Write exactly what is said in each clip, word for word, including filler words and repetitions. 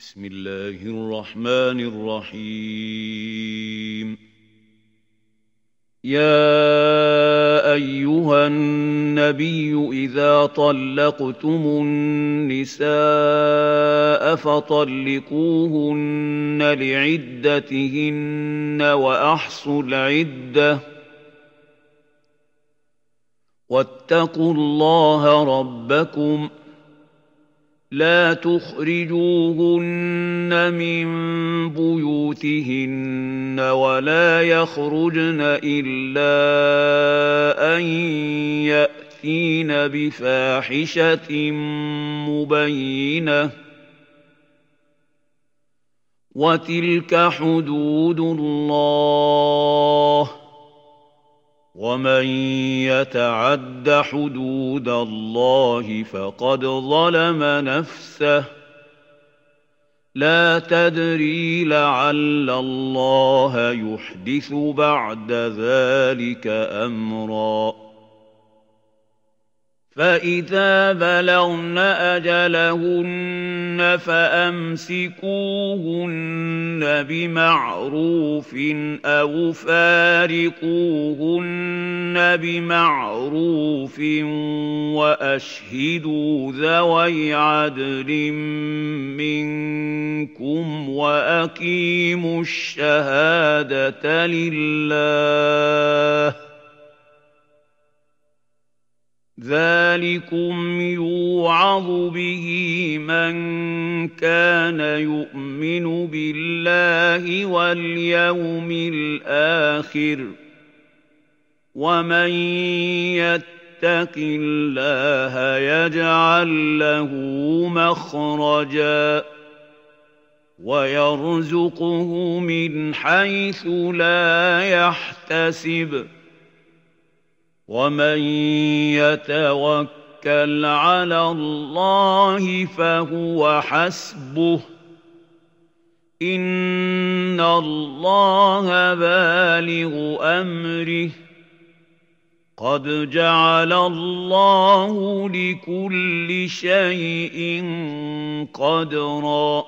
بسم الله الرحمن الرحيم. يا أيها النبي إذا طلقتم النساء فطلقوهن لعدتهن وأحصوا العدة واتقوا الله ربكم لا تخرجوهن من بيوتهن ولا يخرجن إلا أن يأتين بفاحشة مبينة وتلك حدود الله ومن يتعد حدود الله فقد ظلم نفسه لا تدري لعل الله يحدث بعد ذلك أمرا فإذا بلغن أجلهن فأمسكوهن بمعروف أو فارقوهن بمعروف وأشهدوا ذوي عدل منكم وأقيموا الشهادة لله ذلكم يوعظ به من كان يؤمن بالله واليوم الآخر ومن يتق الله يجعل له مخرجا ويرزقه من حيث لا يحتسب ومن يتوكل على الله فهو حسبه إن الله بالغ أمره قد جعل الله لكل شيء قدرا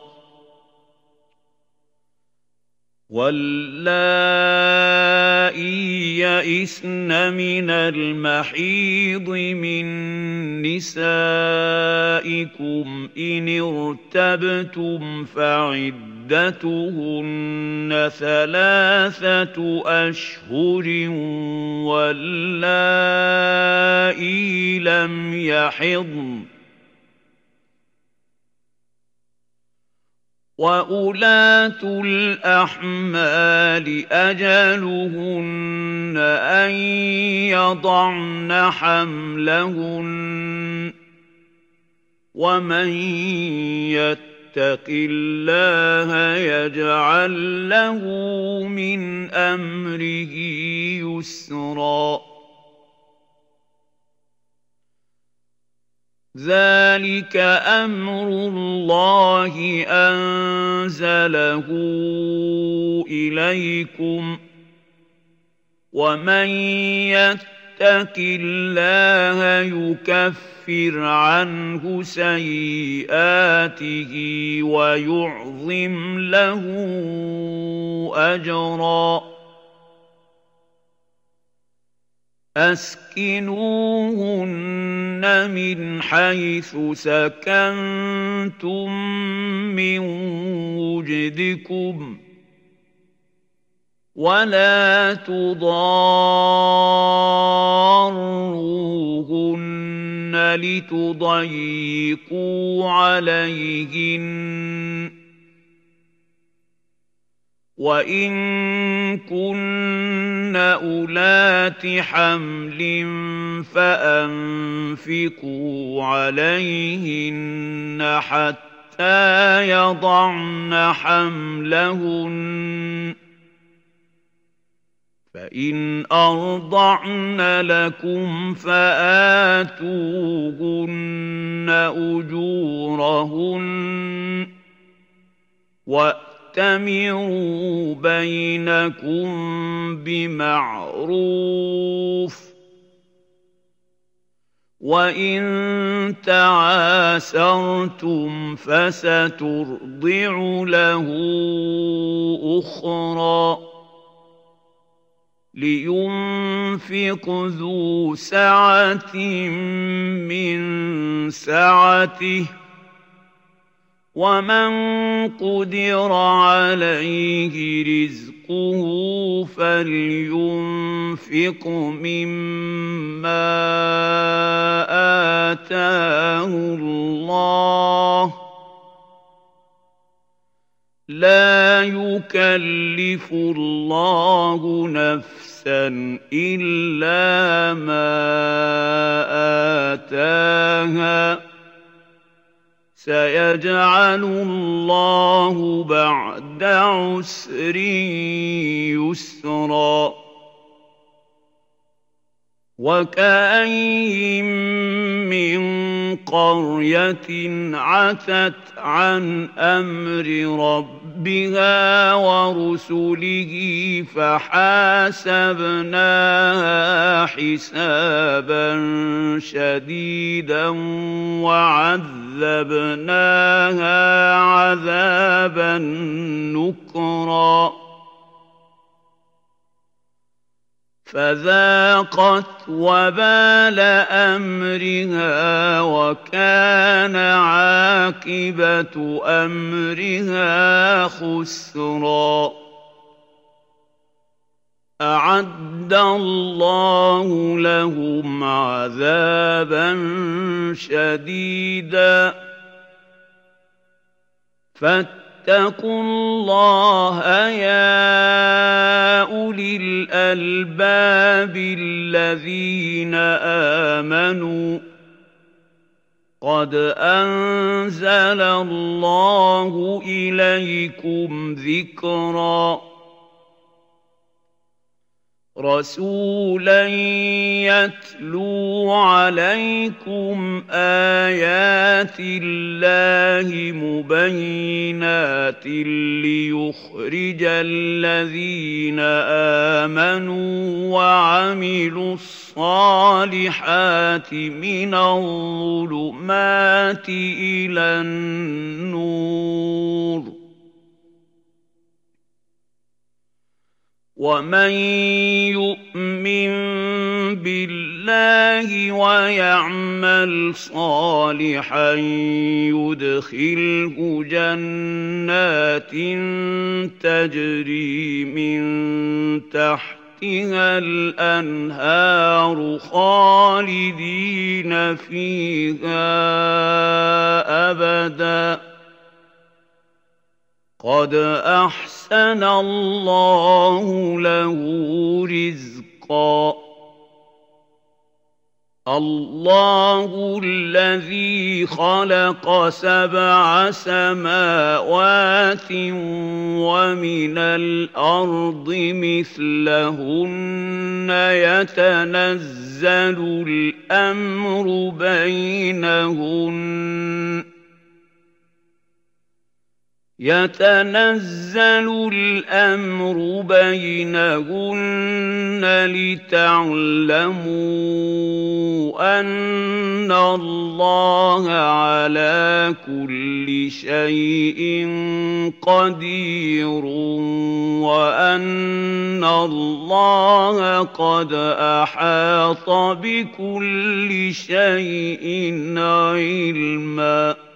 واللائي يئسن من المحيض من نسائكم إن ارتبتم فعدتهن ثلاثة أشهر واللائي لم يحضن وأولاة الأحمال أجلهن أن يضعن حملهن ومن يتق الله يجعل له من أمره يسرا ذلك أمر الله أنزله إليكم ومن يتق الله يكفر عنه سيئاته ويعظم له أجرا أسكنوهن من حيث سكنتم من وجدكم ولا تضاروهن لتضيقوا عليهن وإن كن أولات حمل فأنفقوا عليهن حتى يضعن حملهن فإن أرضعن لكم فآتوهن أجورهن وَأْتَمِرُوا بَيْنَكُمْ بِمَعْرُوفٍ وَإِن تَعَاسَرْتُمْ فَسَتُرْضِعُ لَهُ أُخْرَىٰ لِيُنفِقْ ذُو سَعَةٍ مِّن سَعَتِهِ ۖ وَمَن قُدِرَ عَلَيْهِ رِزْقُهُ فَلْيُنفِقْ مِمَّا آتَاهُ اللَّهُ ۚ لَا يُكَلِّفُ اللَّهُ نَفْسًا إِلَّا مَا آتَاهَا ۚ سَيَجْعَلُ اللَّهُ بَعْدَ عُسْرٍ يُسْرًا. وَكَأَيِّن مِّن قَرْيَةٍ عَتَتْ عَنْ أَمْرِ رَبِّهَا وَرُسُلِهِ فَحَاسَبْنَاهَا حِسَابًا شَدِيدًا وَعَذَّبْنَاهَا عَذَابًا نُكْرًا فَذَاقَتْ وَبَالَ أَمْرِهَا وَكَانَ عَاقِبَةُ أَمْرِهَا خُسْرًا. أَعَدَّ اللَّهُ لَهُمْ عَذَابًا شَدِيدًا فَاتَّقُوا اللَّهَ يَا أُولِي الْأَلْبَابِ الَّذِينَ آمَنُوا قَدْ أَنزَلَ اللَّهُ إِلَيْكُمْ ذِكْرًا رَسُولًا يَتْلُو عَلَيْكُمْ آيَاتِ اللَّهِ مُبَيِّنَاتٍ لِّيُخْرِجَ الَّذِينَ آمَنُوا وَعَمِلُوا الصَّالِحَاتِ مِنَ الظُّلُمَاتِ إِلَى النُّورِ. وَمَن يُؤْمِن بِاللَّهِ وَيَعْمَلْ صَالِحًا يُدْخِلْهُ جَنَّاتٍ تَجْرِي مِن تَحْتِهَا الْأَنْهَارُ خَالِدِينَ فِيهَا أَبَدًا قَدْ أَحْسَنَ اللَّهُ لَهُ رِزْقًا. اللَّهُ الَّذِي خَلَقَ سَبْعَ سَمَاوَاتٍ وَمِنَ الْأَرْضِ مِثْلَهُنَّ يَتَنَزَّلُ الْأَمْرُ بَيْنَهُنَّ يَتَنَزَّلُ الْأَمْرُ بَيْنَهُنَّ لِتَعْلَمُوا أَنَّ اللَّهَ عَلَىٰ كُلِّ شَيْءٍ قَدِيرٌ وَأَنَّ اللَّهَ قَدْ أَحَاطَ بِكُلِّ شَيْءٍ عِلْمًا.